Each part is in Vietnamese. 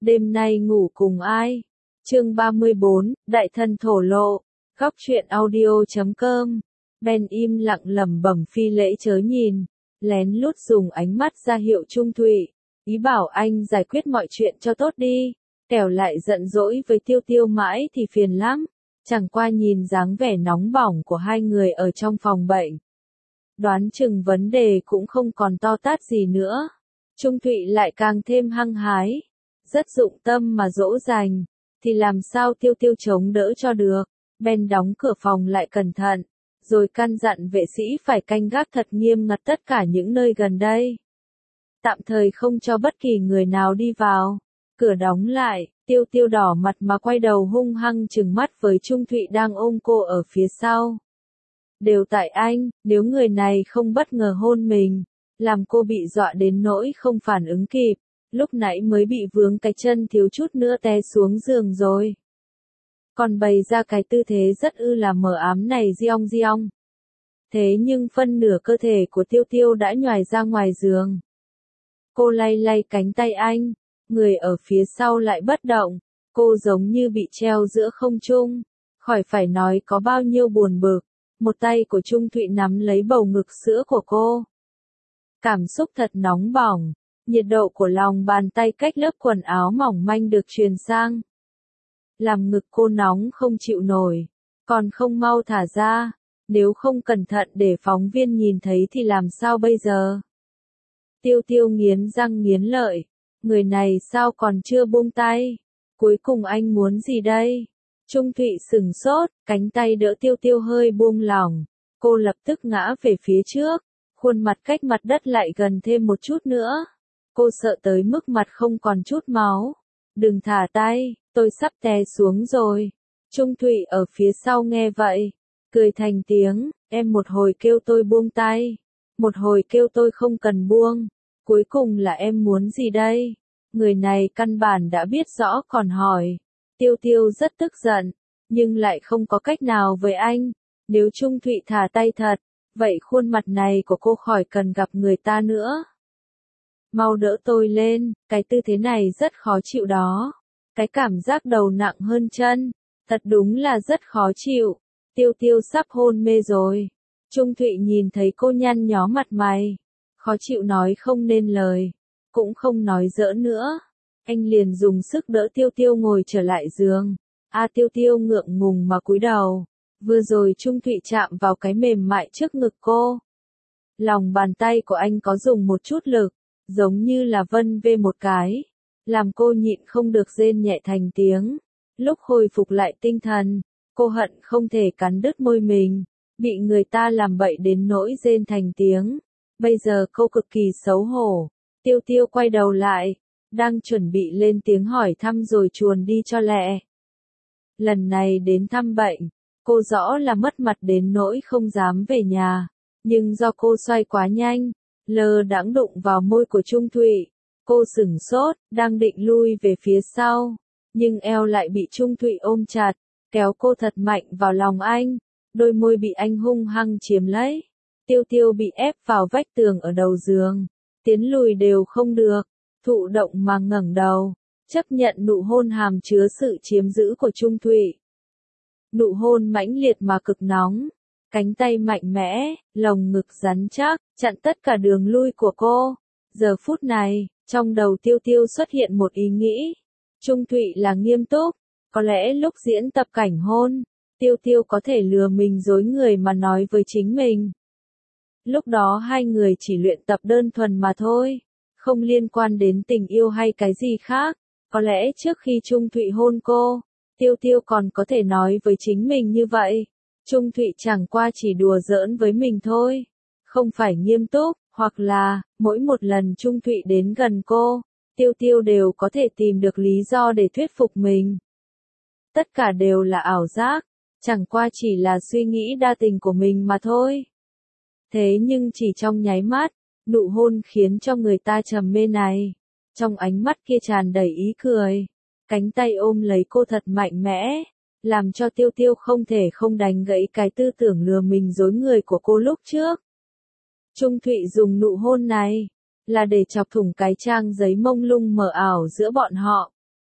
Đêm nay ngủ cùng ai? Chương 34, Đại thân thổ lộ. Góc truyện audio.com. Ben im lặng lẩm bẩm phi lễ chớ nhìn, lén lút dùng ánh mắt ra hiệu Trung Thụy, ý bảo anh giải quyết mọi chuyện cho tốt đi, kẻo lại giận dỗi với Tiêu Tiêu mãi thì phiền lắm. Chẳng qua nhìn dáng vẻ nóng bỏng của hai người ở trong phòng bệnh, đoán chừng vấn đề cũng không còn to tát gì nữa. Trung Thụy lại càng thêm hăng hái, rất dụng tâm mà dỗ dành, thì làm sao Tiêu Tiêu chống đỡ cho được. Ben đóng cửa phòng lại cẩn thận, rồi căn dặn vệ sĩ phải canh gác thật nghiêm ngặt tất cả những nơi gần đây, tạm thời không cho bất kỳ người nào đi vào. Cửa đóng lại, Tiêu Tiêu đỏ mặt mà quay đầu hung hăng trừng mắt với Trung Thụy đang ôm cô ở phía sau. Đều tại anh, nếu người này không bất ngờ hôn mình, làm cô bị dọa đến nỗi không phản ứng kịp, lúc nãy mới bị vướng cái chân thiếu chút nữa té xuống giường rồi. Còn bày ra cái tư thế rất là mờ ám này giong giong. Thế nhưng phân nửa cơ thể của Tiêu Tiêu đã nhoài ra ngoài giường. Cô lay lay cánh tay anh, người ở phía sau lại bất động, cô giống như bị treo giữa không trung, khỏi phải nói có bao nhiêu buồn bực. Một tay của Trung Thụy nắm lấy bầu ngực sữa của cô. Cảm xúc thật nóng bỏng, nhiệt độ của lòng bàn tay cách lớp quần áo mỏng manh được truyền sang, làm ngực cô nóng không chịu nổi, còn không mau thả ra, nếu không cẩn thận để phóng viên nhìn thấy thì làm sao bây giờ? Tiêu Tiêu nghiến răng nghiến lợi, người này sao còn chưa buông tay, cuối cùng anh muốn gì đây? Trung Thụy sừng sốt, cánh tay đỡ Tiêu Tiêu hơi buông lỏng, cô lập tức ngã về phía trước, khuôn mặt cách mặt đất lại gần thêm một chút nữa. Cô sợ tới mức mặt không còn chút máu. Đừng thả tay, tôi sắp té xuống rồi. Trung Thụy ở phía sau nghe vậy, cười thành tiếng, em một hồi kêu tôi buông tay, một hồi kêu tôi không cần buông, cuối cùng là em muốn gì đây? Người này căn bản đã biết rõ còn hỏi. Tiêu Tiêu rất tức giận, nhưng lại không có cách nào với anh. Nếu Trung Thụy thả tay thật, vậy khuôn mặt này của cô khỏi cần gặp người ta nữa. Mau đỡ tôi lên, cái tư thế này rất khó chịu đó. Cái cảm giác đầu nặng hơn chân, thật đúng là rất khó chịu. Tiêu Tiêu sắp hôn mê rồi. Trung Thụy nhìn thấy cô nhăn nhó mặt mày, khó chịu nói không nên lời, cũng không nói giỡn nữa. Anh liền dùng sức đỡ Tiêu Tiêu ngồi trở lại giường. Tiêu Tiêu ngượng ngùng mà cúi đầu. Vừa rồi Trung Thụy chạm vào cái mềm mại trước ngực cô. Lòng bàn tay của anh có dùng một chút lực, giống như là vân vê một cái, làm cô nhịn không được rên nhẹ thành tiếng. Lúc hồi phục lại tinh thần, cô hận không thể cắn đứt môi mình, bị người ta làm bậy đến nỗi rên thành tiếng. Bây giờ cô cực kỳ xấu hổ. Tiêu Tiêu quay đầu lại, đang chuẩn bị lên tiếng hỏi thăm rồi chuồn đi cho lẹ. Lần này đến thăm bệnh, cô rõ là mất mặt đến nỗi không dám về nhà, nhưng do cô xoay quá nhanh, lơ đãng đụng vào môi của Trung Thụy. Cô sửng sốt, đang định lui về phía sau, nhưng eo lại bị Trung Thụy ôm chặt, kéo cô thật mạnh vào lòng anh, đôi môi bị anh hung hăng chiếm lấy. Tiêu Tiêu bị ép vào vách tường ở đầu giường, tiến lùi đều không được, thụ động mà ngẩng đầu, chấp nhận nụ hôn hàm chứa sự chiếm giữ của Trung Thụy. Nụ hôn mãnh liệt mà cực nóng, cánh tay mạnh mẽ, lồng ngực rắn chắc, chặn tất cả đường lui của cô. Giờ phút này, trong đầu Tiêu Tiêu xuất hiện một ý nghĩ. Trung Thụy là nghiêm túc, có lẽ lúc diễn tập cảnh hôn, Tiêu Tiêu có thể lừa mình dối người mà nói với chính mình. Lúc đó hai người chỉ luyện tập đơn thuần mà thôi, không liên quan đến tình yêu hay cái gì khác. Có lẽ trước khi Trung Thụy hôn cô, Tiêu Tiêu còn có thể nói với chính mình như vậy. Trung Thụy chẳng qua chỉ đùa giỡn với mình thôi, không phải nghiêm túc, hoặc là, mỗi một lần Trung Thụy đến gần cô, Tiêu Tiêu đều có thể tìm được lý do để thuyết phục mình. Tất cả đều là ảo giác, chẳng qua chỉ là suy nghĩ đa tình của mình mà thôi. Thế nhưng chỉ trong nháy mắt, nụ hôn khiến cho người ta trầm mê này. Trong ánh mắt kia tràn đầy ý cười, cánh tay ôm lấy cô thật mạnh mẽ, làm cho Tiêu Tiêu không thể không đánh gãy cái tư tưởng lừa mình dối người của cô lúc trước. Trung Thụy dùng nụ hôn này, là để chọc thủng cái trang giấy mông lung mờ ảo giữa bọn họ.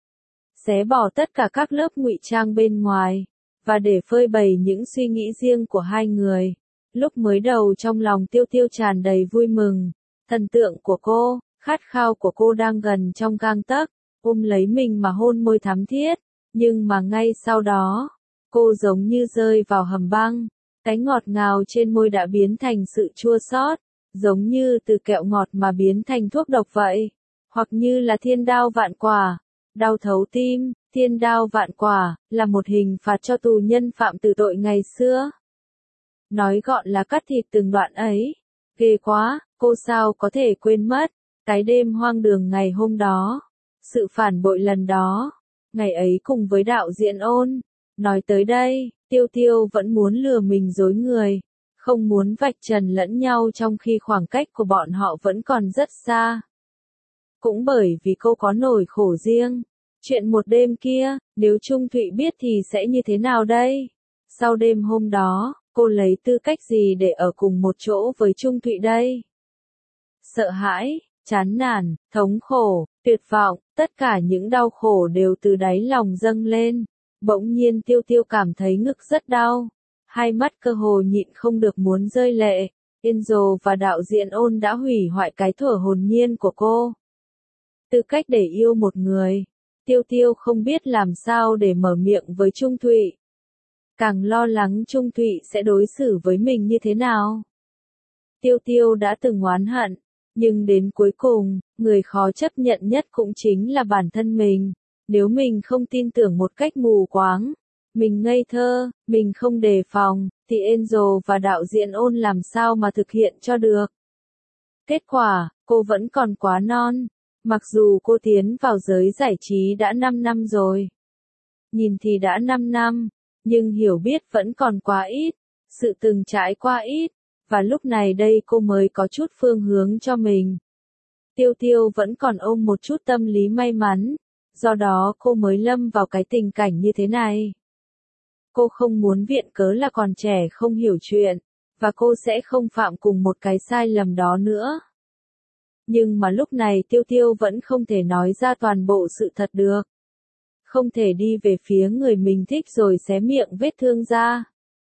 xé bỏ tất cả các lớp ngụy trang bên ngoài, và để phơi bày những suy nghĩ riêng của hai người. Lúc mới đầu trong lòng Tiêu Tiêu tràn đầy vui mừng, thần tượng của cô, khát khao của cô đang gần trong gang tấc, ôm lấy mình mà hôn môi thắm thiết, nhưng mà ngay sau đó, cô giống như rơi vào hầm băng, cái ngọt ngào trên môi đã biến thành sự chua xót, giống như từ kẹo ngọt mà biến thành thuốc độc vậy, hoặc như là thiên đao vạn quả, đau thấu tim. Thiên đao vạn quả là một hình phạt cho tù nhân phạm tử tội ngày xưa. Nói gọn là cắt thịt từng đoạn ấy. Ghê quá, cô sao có thể quên mất cái đêm hoang đường ngày hôm đó, sự phản bội lần đó, ngày ấy cùng với đạo diễn Ôn. Nói tới đây, Tiêu Tiêu vẫn muốn lừa mình dối người, không muốn vạch trần lẫn nhau trong khi khoảng cách của bọn họ vẫn còn rất xa. Cũng bởi vì cô có nỗi khổ riêng. Chuyện một đêm kia, nếu Trung Thụy biết thì sẽ như thế nào đây? Sau đêm hôm đó, cô lấy tư cách gì để ở cùng một chỗ với Trung Thụy đây? Sợ hãi, chán nản, thống khổ, tuyệt vọng, tất cả những đau khổ đều từ đáy lòng dâng lên. Bỗng nhiên Tiêu Tiêu cảm thấy ngực rất đau. Hai mắt cơ hồ nhịn không được muốn rơi lệ. Enzo và đạo diễn Ôn đã hủy hoại cái thuở hồn nhiên của cô. Tư cách để yêu một người. Tiêu Tiêu không biết làm sao để mở miệng với Trung Thụy. Càng lo lắng Trung Thụy sẽ đối xử với mình như thế nào. Tiêu Tiêu đã từng oán hận, nhưng đến cuối cùng, người khó chấp nhận nhất cũng chính là bản thân mình. Nếu mình không tin tưởng một cách mù quáng, mình ngây thơ, mình không đề phòng, thì Enzo và đạo diễn Ôn làm sao mà thực hiện cho được. Kết quả, cô vẫn còn quá non. Mặc dù cô tiến vào giới giải trí đã 5 năm rồi. Nhìn thì đã 5 năm, nhưng hiểu biết vẫn còn quá ít, sự từng trải qua ít, và lúc này đây cô mới có chút phương hướng cho mình. Tiêu Tiêu vẫn còn ôm một chút tâm lý may mắn, do đó cô mới lâm vào cái tình cảnh như thế này. Cô không muốn viện cớ là còn trẻ không hiểu chuyện, và cô sẽ không phạm cùng một cái sai lầm đó nữa. Nhưng mà lúc này Tiêu Tiêu vẫn không thể nói ra toàn bộ sự thật được. Không thể đi về phía người mình thích rồi xé miệng vết thương ra.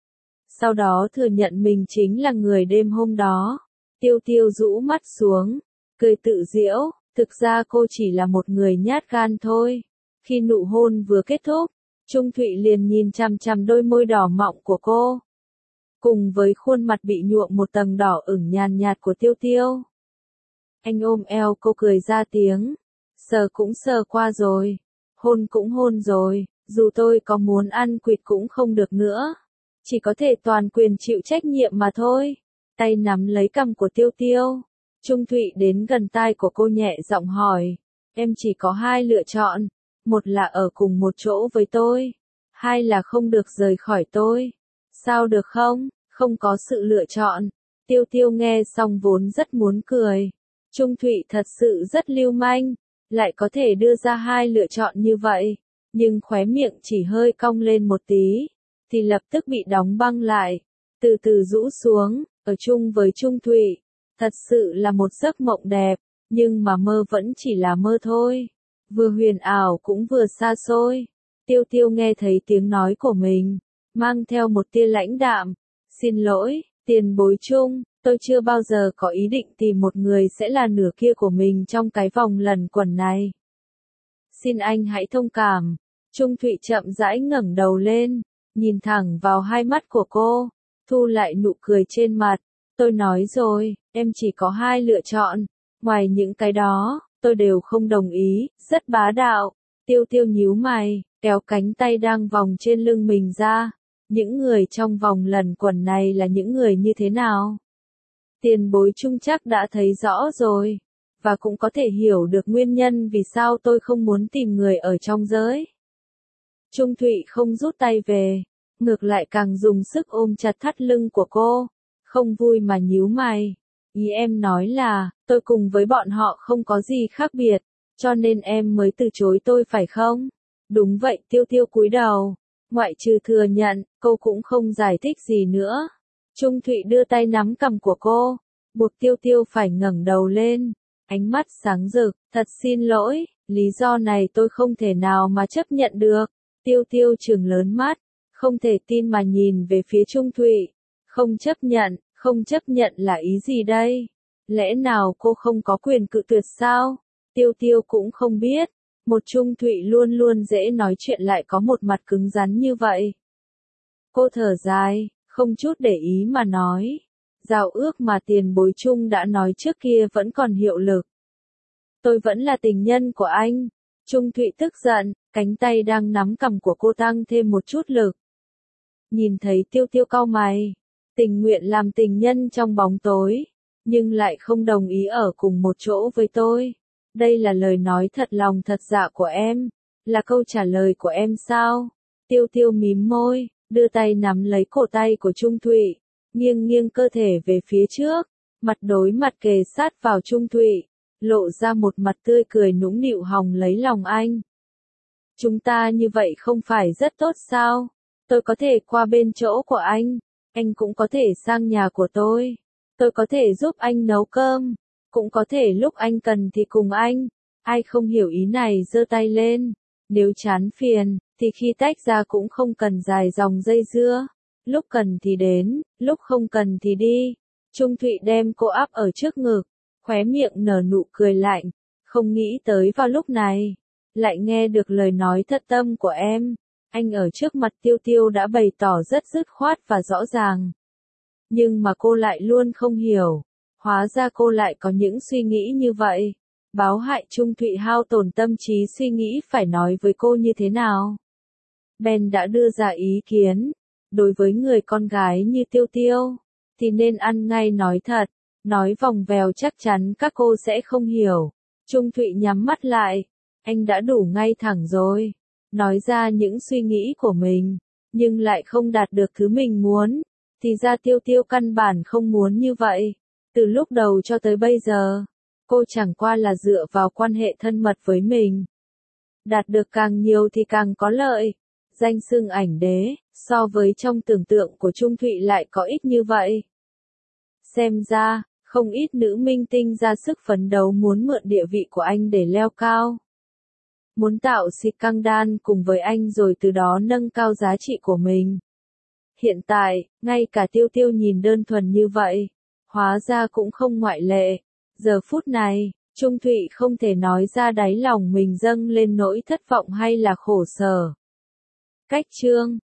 Sau đó thừa nhận mình chính là người đêm hôm đó. Tiêu Tiêu rũ mắt xuống, cười tự giễu, thực ra cô chỉ là một người nhát gan thôi. Khi nụ hôn vừa kết thúc, Trung Thụy liền nhìn chằm chằm đôi môi đỏ mọng của cô. Cùng với khuôn mặt bị nhuộm một tầng đỏ ửng nhàn nhạt của Tiêu Tiêu. Anh ôm eo cô cười ra tiếng. Sờ cũng sờ qua rồi. Hôn cũng hôn rồi. Dù tôi có muốn ăn quỵt cũng không được nữa. Chỉ có thể toàn quyền chịu trách nhiệm mà thôi. Tay nắm lấy cằm của Tiêu Tiêu. Trung Thụy đến gần tai của cô nhẹ giọng hỏi. Em chỉ có hai lựa chọn. Một là ở cùng một chỗ với tôi. Hai là không được rời khỏi tôi. Sao được không? Không có sự lựa chọn. Tiêu Tiêu nghe xong vốn rất muốn cười. Trung Thụy thật sự rất lưu manh, lại có thể đưa ra hai lựa chọn như vậy, nhưng khóe miệng chỉ hơi cong lên một tí, thì lập tức bị đóng băng lại, từ từ rũ xuống, ở chung với Trung Thụy. Thật sự là một giấc mộng đẹp, nhưng mà mơ vẫn chỉ là mơ thôi, vừa huyền ảo cũng vừa xa xôi. Tiêu Tiêu nghe thấy tiếng nói của mình, mang theo một tia lãnh đạm. Xin lỗi, tiền bối Trung. Tôi chưa bao giờ có ý định tìm một người sẽ là nửa kia của mình trong cái vòng lẩn quẩn này. Xin anh hãy thông cảm. Trung Thụy chậm rãi ngẩng đầu lên, nhìn thẳng vào hai mắt của cô, thu lại nụ cười trên mặt. Tôi nói rồi, em chỉ có hai lựa chọn. Ngoài những cái đó, tôi đều không đồng ý, rất bá đạo. Tiêu Tiêu nhíu mày, kéo cánh tay đang vòng trên lưng mình ra. Những người trong vòng lẩn quẩn này là những người như thế nào? Tiền bối Trung chắc đã thấy rõ rồi, và cũng có thể hiểu được nguyên nhân vì sao tôi không muốn tìm người ở trong giới. Trung Thụy không rút tay về, ngược lại càng dùng sức ôm chặt thắt lưng của cô, không vui mà nhíu mày. Ý em nói là, tôi cùng với bọn họ không có gì khác biệt, cho nên em mới từ chối tôi phải không? Đúng vậy. Tiêu Tiêu cúi đầu, ngoại trừ thừa nhận, cô cũng không giải thích gì nữa. Trung Thụy đưa tay nắm cằm của cô, buộc Tiêu Tiêu phải ngẩng đầu lên, ánh mắt sáng rực. Thật xin lỗi, Lý do này tôi không thể nào mà chấp nhận được. Tiêu Tiêu trừng lớn mắt, không thể tin mà nhìn về phía Trung Thụy. Không chấp nhận là ý gì đây? Lẽ nào cô không có quyền cự tuyệt sao? Tiêu Tiêu cũng không biết, một Trung Thụy luôn luôn dễ nói chuyện lại có một mặt cứng rắn như vậy. Cô thở dài, không chút để ý mà nói. Giao ước mà tiền bối chung đã nói trước kia vẫn còn hiệu lực. Tôi vẫn là tình nhân của anh. Trung Thụy tức giận, cánh tay đang nắm cằm của cô tăng thêm một chút lực. Nhìn thấy Tiêu Tiêu cau mày, tình nguyện làm tình nhân trong bóng tối, nhưng lại không đồng ý ở cùng một chỗ với tôi. Đây là lời nói thật lòng thật dạ của em, là câu trả lời của em sao? Tiêu Tiêu mím môi, đưa tay nắm lấy cổ tay của Trung Thụy, nghiêng cơ thể về phía trước, mặt đối mặt kề sát vào Trung Thụy, lộ ra một mặt tươi cười nũng nịu hòng lấy lòng anh. Chúng ta như vậy không phải rất tốt sao? Tôi có thể qua bên chỗ của anh cũng có thể sang nhà của tôi có thể giúp anh nấu cơm, cũng có thể lúc anh cần thì cùng anh. Ai không hiểu ý này giơ tay lên, nếu chán phiền, thì khi tách ra cũng không cần dài dòng dây dưa, lúc cần thì đến, lúc không cần thì đi. Trung Thụy đem cô áp ở trước ngực, khóe miệng nở nụ cười lạnh, không nghĩ tới vào lúc này, lại nghe được lời nói thật tâm của em. Anh ở trước mặt Tiêu Tiêu đã bày tỏ rất dứt khoát và rõ ràng. Nhưng mà cô lại luôn không hiểu, hóa ra cô lại có những suy nghĩ như vậy. Báo hại Trung Thụy hao tổn tâm trí suy nghĩ phải nói với cô như thế nào. Ben đã đưa ra ý kiến, đối với người con gái như Tiêu Tiêu, thì nên ăn ngay nói thật, nói vòng vèo chắc chắn các cô sẽ không hiểu. Trung Thụy nhắm mắt lại, anh đã đủ ngay thẳng rồi, nói ra những suy nghĩ của mình, nhưng lại không đạt được thứ mình muốn, thì ra Tiêu Tiêu căn bản không muốn như vậy. Từ lúc đầu cho tới bây giờ, cô chẳng qua là dựa vào quan hệ thân mật với mình. Đạt được càng nhiều thì càng có lợi. Danh xưng ảnh đế, so với trong tưởng tượng của Trung Thụy lại có ít như vậy. Xem ra, không ít nữ minh tinh ra sức phấn đấu muốn mượn địa vị của anh để leo cao. Muốn tạo scandal cùng với anh rồi từ đó nâng cao giá trị của mình. Hiện tại, ngay cả Tiêu Tiêu nhìn đơn thuần như vậy, hóa ra cũng không ngoại lệ. Giờ phút này, Trung Thụy không thể nói ra đáy lòng mình dâng lên nỗi thất vọng hay là khổ sở. Cách chương